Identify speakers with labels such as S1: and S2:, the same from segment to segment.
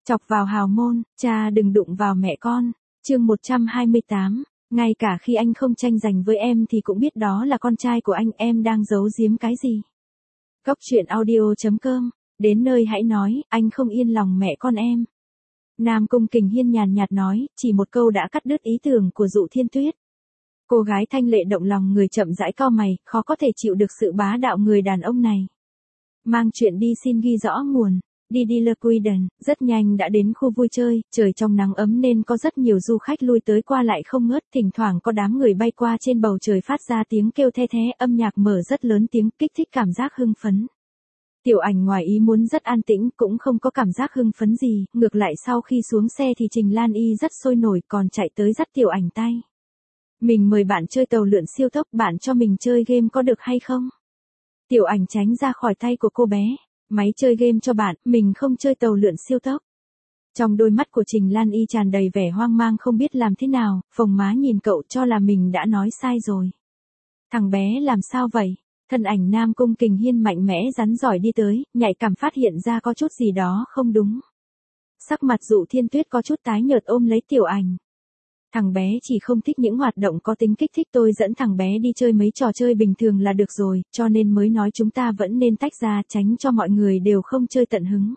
S1: Chọc vào hào môn, cha đừng đụng vào mẹ con. Chương 128, ngay cả khi anh không tranh giành với em thì cũng biết đó là con trai của anh, em đang giấu giếm cái gì? Cốc truyện audio.com, đến nơi hãy nói, anh không yên lòng mẹ con em. Nam Cung Kình Hiên nhàn nhạt nói, chỉ một câu đã cắt đứt ý tưởng của Dụ Thiên Tuyết. Cô gái thanh lệ động lòng người chậm rãi cau mày, khó có thể chịu được sự bá đạo người đàn ông này. Mang chuyện đi xin ghi rõ nguồn. Đi Le Quiden, rất nhanh đã đến khu vui chơi, trời trong nắng ấm nên có rất nhiều du khách lui tới qua lại không ngớt, thỉnh thoảng có đám người bay qua trên bầu trời phát ra tiếng kêu the thé, âm nhạc mở rất lớn tiếng, kích thích cảm giác hưng phấn. Tiểu Ảnh ngoài ý muốn rất an tĩnh, cũng không có cảm giác hưng phấn gì, ngược lại sau khi xuống xe thì Trình Lan Y rất sôi nổi, còn chạy tới dắt Tiểu Ảnh tay. Mình mời bạn chơi tàu lượn siêu tốc, bạn cho mình chơi game có được hay không? Tiểu Ảnh tránh ra khỏi tay của cô bé. Máy chơi game cho bạn, mình không chơi tàu lượn siêu tốc. Trong đôi mắt của Trình Lan Y tràn đầy vẻ hoang mang không biết làm thế nào, phồng má nhìn cậu cho là mình đã nói sai rồi. Thằng bé làm sao vậy? Thân ảnh Nam Cung Kình Hiên mạnh mẽ rắn giỏi đi tới, nhạy cảm phát hiện ra có chút gì đó không đúng. Sắc mặt Dụ Thiên Tuyết có chút tái nhợt ôm lấy Tiểu Ảnh. Thằng bé chỉ không thích những hoạt động có tính kích thích, tôi dẫn thằng bé đi chơi mấy trò chơi bình thường là được rồi, cho nên mới nói chúng ta vẫn nên tách ra, tránh cho mọi người đều không chơi tận hứng.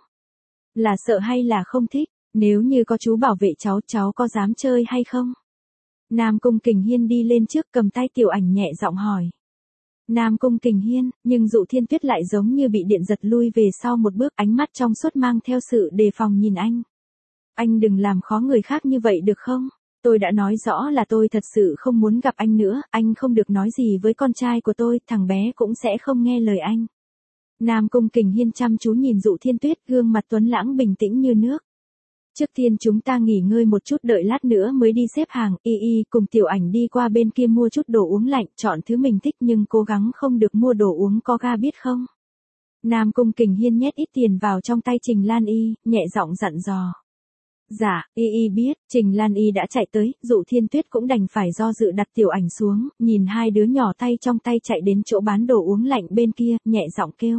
S1: Là sợ hay là không thích? Nếu như có chú bảo vệ cháu có dám chơi hay không? Nam Cung Kình Hiên đi lên trước cầm tay Tiểu Ảnh nhẹ giọng hỏi. Nam Cung Kình Hiên, nhưng Dụ Thiên Tuyết lại giống như bị điện giật lui về sau một bước, ánh mắt trong suốt mang theo sự đề phòng nhìn anh. Anh đừng làm khó người khác như vậy được không? Tôi đã nói rõ là tôi thật sự không muốn gặp anh nữa, anh không được nói gì với con trai của tôi, thằng bé cũng sẽ không nghe lời anh. Nam Cung Kình Hiên chăm chú nhìn Dụ Thiên Tuyết, gương mặt tuấn lãng bình tĩnh như nước. Trước tiên chúng ta nghỉ ngơi một chút, đợi lát nữa mới đi xếp hàng. Y cùng Tiểu Ảnh đi qua bên kia mua chút đồ uống lạnh, chọn thứ mình thích nhưng cố gắng không được mua đồ uống có ga biết không? Nam Cung Kình Hiên nhét ít tiền vào trong tay Trình Lan Y, nhẹ giọng dặn dò. Dạ, Y biết. Trình Lan Y đã chạy tới, Dụ Thiên Tuyết cũng đành phải do dự đặt Tiểu Ảnh xuống, nhìn hai đứa nhỏ tay trong tay chạy đến chỗ bán đồ uống lạnh bên kia, nhẹ giọng kêu.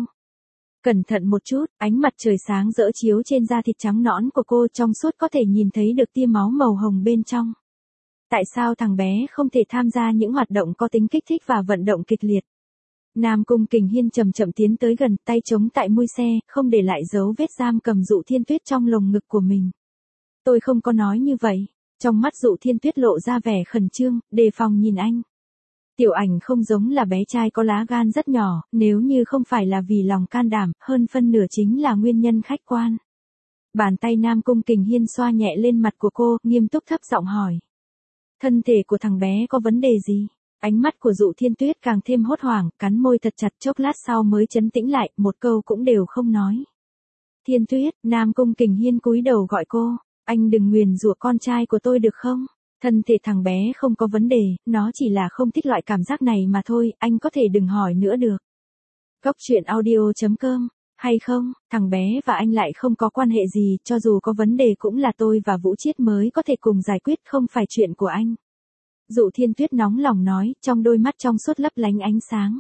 S1: Cẩn thận một chút, ánh mặt trời sáng rỡ chiếu trên da thịt trắng nõn của cô, trong suốt có thể nhìn thấy được tia máu màu hồng bên trong. Tại sao thằng bé không thể tham gia những hoạt động có tính kích thích và vận động kịch liệt? Nam Cung Kình Hiên chậm chậm tiến tới gần, tay chống tại mui xe, không để lại dấu vết giam cầm Dụ Thiên Tuyết trong lồng ngực của mình. Tôi không có nói như vậy. Trong mắt Dụ Thiên Tuyết lộ ra vẻ khẩn trương, đề phòng nhìn anh. Tiểu Ảnh không giống là bé trai có lá gan rất nhỏ, nếu như không phải là vì lòng can đảm, hơn phân nửa chính là nguyên nhân khách quan. Bàn tay Nam Cung Kình Hiên xoa nhẹ lên mặt của cô, nghiêm túc thấp giọng hỏi. Thân thể của thằng bé có vấn đề gì? Ánh mắt của Dụ Thiên Tuyết càng thêm hốt hoảng, cắn môi thật chặt, chốc lát sau mới trấn tĩnh lại, một câu cũng đều không nói. Thiên Tuyết, Nam Cung Kình Hiên cúi đầu gọi cô. Anh đừng nguyền rủa con trai của tôi được không? Thân thể thằng bé không có vấn đề, nó chỉ là không thích loại cảm giác này mà thôi, anh có thể đừng hỏi nữa được. Cốc truyện audio.com, hay không, thằng bé và anh lại không có quan hệ gì, cho dù có vấn đề cũng là tôi và Vũ Chiết mới có thể cùng giải quyết, không phải chuyện của anh. Dụ Thiên Tuyết nóng lòng nói, trong đôi mắt trong suốt lấp lánh ánh sáng.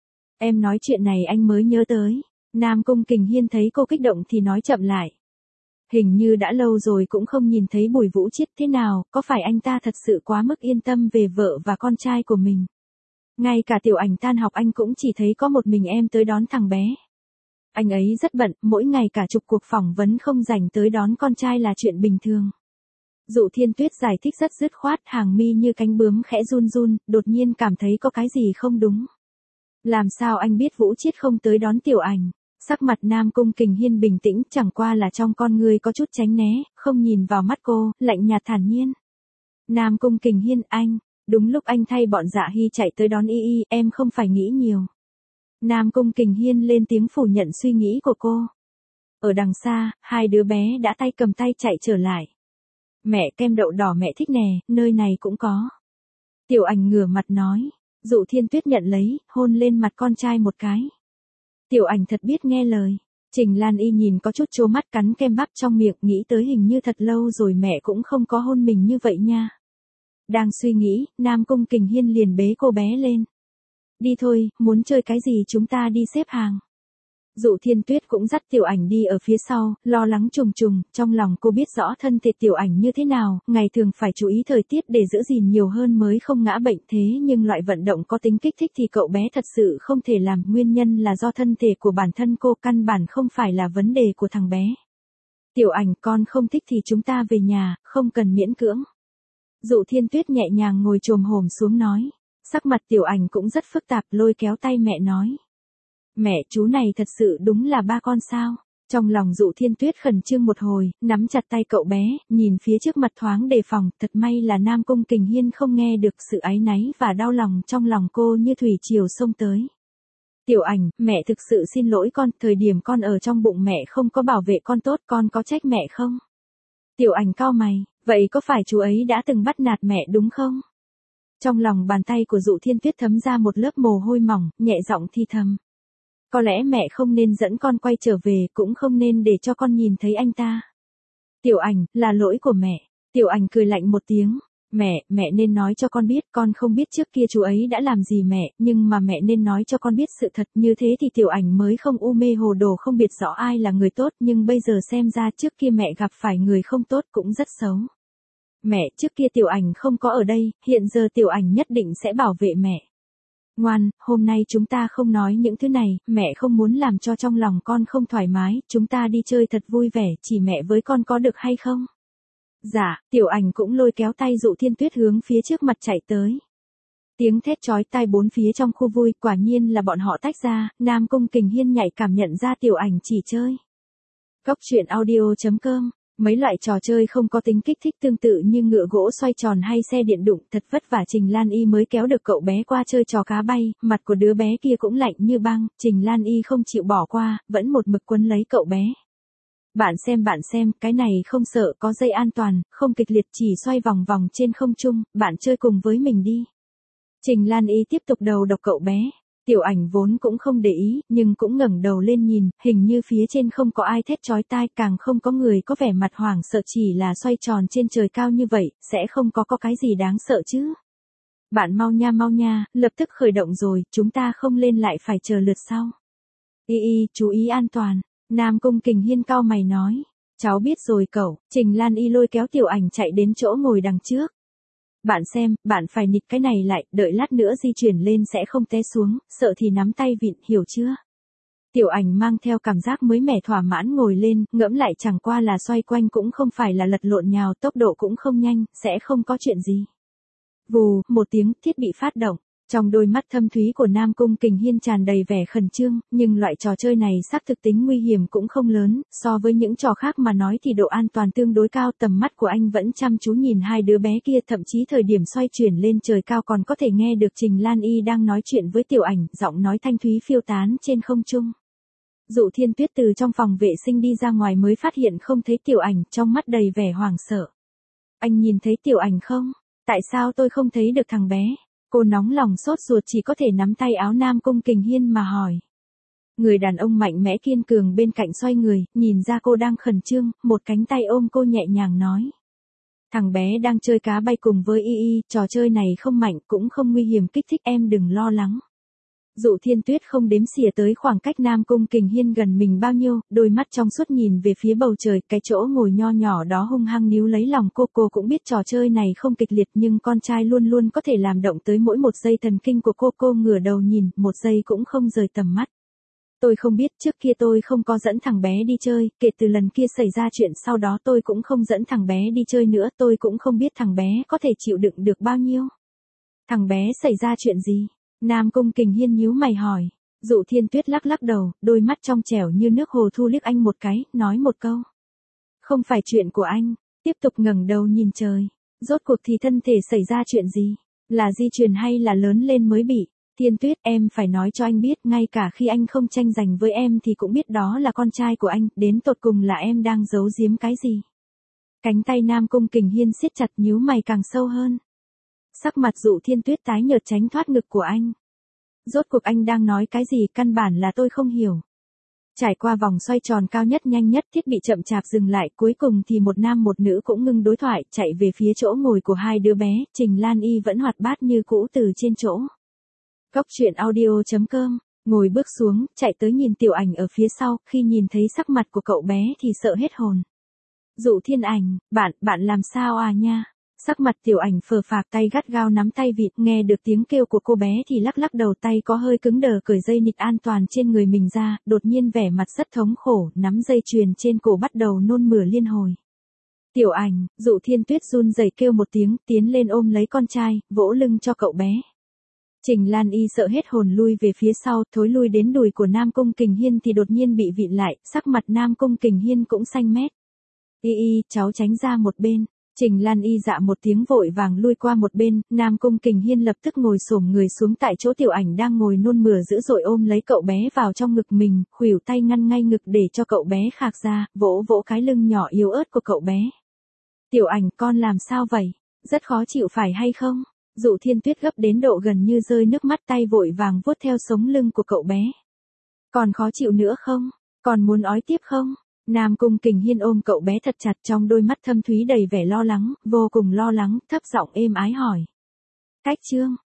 S1: Em nói chuyện này anh mới nhớ tới. Nam Cung Kình Hiên thấy cô kích động thì nói chậm lại. Hình như đã lâu rồi cũng không nhìn thấy Bùi Vũ Chiết, thế nào, có phải anh ta thật sự quá mức yên tâm về vợ và con trai của mình? Ngay cả Tiểu Ảnh tan học anh cũng chỉ thấy có một mình em tới đón thằng bé. Anh ấy rất bận, mỗi ngày cả chục cuộc phỏng vấn không dành tới đón con trai là chuyện bình thường. Dụ Thiên Tuyết giải thích rất dứt khoát, hàng mi như cánh bướm khẽ run run, đột nhiên cảm thấy có cái gì không đúng. Làm sao anh biết Vũ Chiết không tới đón Tiểu Ảnh? Sắc mặt Nam Cung Kình Hiên bình tĩnh, chẳng qua là trong con người có chút tránh né, không nhìn vào mắt cô, lạnh nhạt thản nhiên. Nam Cung Kình Hiên, anh, đúng lúc anh thay bọn Dạ Hy chạy tới đón Y, em không phải nghĩ nhiều. Nam Cung Kình Hiên lên tiếng phủ nhận suy nghĩ của cô. Ở đằng xa, hai đứa bé đã tay cầm tay chạy trở lại. Mẹ, kem đậu đỏ mẹ thích nè, nơi này cũng có. Tiểu Ảnh ngửa mặt nói. Dụ Thiên Tuyết nhận lấy, hôn lên mặt con trai một cái. Tiểu Ảnh thật biết nghe lời. Trình Lan Y nhìn có chút trố mắt, cắn kem bắp trong miệng, nghĩ tới hình như thật lâu rồi mẹ cũng không có hôn mình như vậy nha. Đang suy nghĩ, Nam Cung Kình Hiên liền bế cô bé lên. Đi thôi, muốn chơi cái gì chúng ta đi xếp hàng. Dụ Thiên Tuyết cũng dắt Tiểu Ảnh đi ở phía sau, lo lắng trùng trùng, trong lòng cô biết rõ thân thể Tiểu Ảnh như thế nào, ngày thường phải chú ý thời tiết để giữ gìn nhiều hơn mới không ngã bệnh thế nhưng loại vận động có tính kích thích thì cậu bé thật sự không thể làm, nguyên nhân là do thân thể của bản thân cô, căn bản không phải là vấn đề của thằng bé. Tiểu Ảnh, con không thích thì chúng ta về nhà, không cần miễn cưỡng. Dụ Thiên Tuyết nhẹ nhàng ngồi chồm hổm xuống nói. Sắc mặt Tiểu Ảnh cũng rất phức tạp, lôi kéo tay mẹ nói. Mẹ, chú này thật sự đúng là ba con sao? Trong lòng Dụ Thiên Tuyết khẩn trương một hồi, nắm chặt tay cậu bé, nhìn phía trước mặt thoáng đề phòng, thật may là Nam Cung Kình Hiên không nghe được sự áy náy và đau lòng trong lòng cô như thủy triều xông tới. Tiểu Ảnh, mẹ thực sự xin lỗi con, thời điểm con ở trong bụng mẹ không có bảo vệ con tốt, con có trách mẹ không? Tiểu Ảnh cau mày, vậy có phải chú ấy đã từng bắt nạt mẹ đúng không? Trong lòng bàn tay của Dụ Thiên Tuyết thấm ra một lớp mồ hôi mỏng, nhẹ giọng thì thầm. Có lẽ mẹ không nên dẫn con quay trở về, cũng không nên để cho con nhìn thấy anh ta. Tiểu Ảnh, là lỗi của mẹ. Tiểu Ảnh cười lạnh một tiếng. Mẹ nên nói cho con biết, con không biết trước kia chú ấy đã làm gì mẹ, nhưng mà mẹ nên nói cho con biết sự thật, như thế thì Tiểu Ảnh mới không u mê hồ đồ không biết rõ ai là người tốt, nhưng bây giờ xem ra trước kia mẹ gặp phải người không tốt cũng rất xấu. Mẹ, trước kia Tiểu Ảnh không có ở đây, hiện giờ Tiểu Ảnh nhất định sẽ bảo vệ mẹ. Ngoan, hôm nay chúng ta không nói những thứ này, mẹ không muốn làm cho trong lòng con không thoải mái, chúng ta đi chơi thật vui vẻ, chỉ mẹ với con có được hay không? Dạ, Tiểu Ảnh cũng lôi kéo tay Dụ Thiên Tuyết hướng phía trước mặt chạy tới. Tiếng thét chói tai bốn phía trong khu vui, quả nhiên là bọn họ tách ra, Nam Cung Kình Hiên nhạy cảm nhận ra Tiểu Ảnh chỉ chơi. Cốc truyện audio.com. Mấy loại trò chơi không có tính kích thích tương tự như ngựa gỗ xoay tròn hay xe điện đụng, thật vất vả Trình Lan Y mới kéo được cậu bé qua chơi trò cá bay, mặt của đứa bé kia cũng lạnh như băng, Trình Lan Y không chịu bỏ qua, vẫn một mực quấn lấy cậu bé. Bạn xem, cái này không sợ, có dây an toàn, không kịch liệt, chỉ xoay vòng vòng trên không trung, bạn chơi cùng với mình đi. Trình Lan Y tiếp tục đầu độc cậu bé. Tiểu Ảnh vốn cũng không để ý, nhưng cũng ngẩng đầu lên nhìn, hình như phía trên không có ai thét chói tai, càng không có người có vẻ mặt hoảng sợ, chỉ là xoay tròn trên trời cao như vậy, sẽ không có cái gì đáng sợ chứ. Bạn mau nha, lập tức khởi động rồi, chúng ta không lên lại phải chờ lượt sau. Chú ý an toàn, Nam Cung Kình Hiên cau mày nói. Cháu biết rồi cậu, Trình Lan Y lôi kéo Tiểu Ảnh chạy đến chỗ ngồi đằng trước. Bạn xem, bạn phải nịt cái này lại, đợi lát nữa di chuyển lên sẽ không té xuống, sợ thì nắm tay vịn, hiểu chưa? Tiểu Ảnh mang theo cảm giác mới mẻ thỏa mãn ngồi lên, ngẫm lại chẳng qua là xoay quanh cũng không phải là lật lộn nhào, tốc độ cũng không nhanh, sẽ không có chuyện gì. Vù, một tiếng, thiết bị phát động. Trong đôi mắt thâm thúy của Nam Cung Kình Hiên tràn đầy vẻ khẩn trương, nhưng loại trò chơi này xác thực tính nguy hiểm cũng không lớn, so với những trò khác mà nói thì độ an toàn tương đối cao, tầm mắt của anh vẫn chăm chú nhìn hai đứa bé kia, thậm chí thời điểm xoay chuyển lên trời cao còn có thể nghe được Trình Lan Y đang nói chuyện với Tiểu Ảnh, giọng nói thanh thúy phiêu tán trên không trung. Dụ Thiên Tuyết từ trong phòng vệ sinh đi ra ngoài mới phát hiện không thấy Tiểu Ảnh, trong mắt đầy vẻ hoảng sợ. Anh nhìn thấy Tiểu Ảnh không? Tại sao tôi không thấy được thằng bé? Cô nóng lòng sốt ruột chỉ có thể nắm tay áo Nam Cung Kình Hiên mà hỏi. Người đàn ông mạnh mẽ kiên cường bên cạnh xoay người, nhìn ra cô đang khẩn trương, một cánh tay ôm cô nhẹ nhàng nói. Thằng bé đang chơi cá bay cùng với Y, trò chơi này không mạnh cũng không nguy hiểm kích thích, em đừng lo lắng. Dụ Thiên Tuyết không đếm xỉa tới khoảng cách Nam Cung Kình Hiên gần mình bao nhiêu, đôi mắt trong suốt nhìn về phía bầu trời, cái chỗ ngồi nho nhỏ đó hung hăng níu lấy lòng cô cũng biết trò chơi này không kịch liệt nhưng con trai luôn luôn có thể làm động tới mỗi một giây thần kinh của cô ngửa đầu nhìn, một giây cũng không rời tầm mắt. Tôi không biết, trước kia tôi không có dẫn thằng bé đi chơi, kể từ lần kia xảy ra chuyện sau đó tôi cũng không dẫn thằng bé đi chơi nữa, tôi cũng không biết thằng bé có thể chịu đựng được bao nhiêu. Thằng bé xảy ra chuyện gì? Nam Cung Kình Hiên nhíu mày hỏi. Dụ Thiên Tuyết lắc đầu, đôi mắt trong trẻo như nước hồ thu liếc anh một cái, nói một câu. Không phải chuyện của anh, tiếp tục ngẩng đầu nhìn trời. Rốt cuộc thì thân thể xảy ra chuyện gì? Là di truyền hay là lớn lên mới bị? Thiên Tuyết, em phải nói cho anh biết, ngay cả khi anh không tranh giành với em thì cũng biết đó là con trai của anh, đến tột cùng là em đang giấu giếm cái gì? Cánh tay Nam Cung Kình Hiên siết chặt, nhíu mày càng sâu hơn. Sắc mặt Dụ Thiên Tuyết tái nhợt tránh thoát ngực của anh. Rốt cuộc anh đang nói cái gì, căn bản là tôi không hiểu. Trải qua vòng xoay tròn cao nhất nhanh nhất, thiết bị chậm chạp dừng lại, cuối cùng thì một nam một nữ cũng ngưng đối thoại, chạy về phía chỗ ngồi của hai đứa bé, Trình Lan Y vẫn hoạt bát như cũ từ trên chỗ. Cốc truyện audio.com Ngồi bước xuống, chạy tới nhìn Tiểu Ảnh ở phía sau, khi nhìn thấy sắc mặt của cậu bé thì sợ hết hồn. Dụ Thiên Ảnh, bạn làm sao à nha? Sắc mặt Tiểu Ảnh phờ phạc, tay gắt gao nắm tay vịt, nghe được tiếng kêu của cô bé thì lắc lắc đầu, tay có hơi cứng đờ cởi dây nịt an toàn trên người mình ra, đột nhiên vẻ mặt rất thống khổ, nắm dây chuyền trên cổ bắt đầu nôn mửa liên hồi. Tiểu Ảnh, Dụ Thiên Tuyết run rẩy kêu một tiếng, tiến lên ôm lấy con trai, vỗ lưng cho cậu bé. Trình Lan Y sợ hết hồn lui về phía sau, thối lui đến đùi của Nam Cung Kình Hiên thì đột nhiên bị vịn lại, sắc mặt Nam Cung Kình Hiên cũng xanh mét. Y, cháu tránh ra một bên. Trình Lan Y dạ một tiếng vội vàng lui qua một bên, Nam Cung Kình Hiên lập tức ngồi xổm người xuống tại chỗ Tiểu Ảnh đang ngồi nôn mửa dữ dội, ôm lấy cậu bé vào trong ngực mình, khuỷu tay ngăn ngay ngực để cho cậu bé khạc ra, vỗ vỗ cái lưng nhỏ yếu ớt của cậu bé. Tiểu Ảnh, con làm sao vậy? Rất khó chịu phải hay không? Dụ Thiên Tuyết gấp đến độ gần như rơi nước mắt, tay vội vàng vuốt theo sống lưng của cậu bé. Còn khó chịu nữa không? Còn muốn ói tiếp không? Nam Cung Kình Hiên ôm cậu bé thật chặt, trong đôi mắt thâm thúy đầy vẻ lo lắng, vô cùng lo lắng, thấp giọng êm ái hỏi. Cách Trương,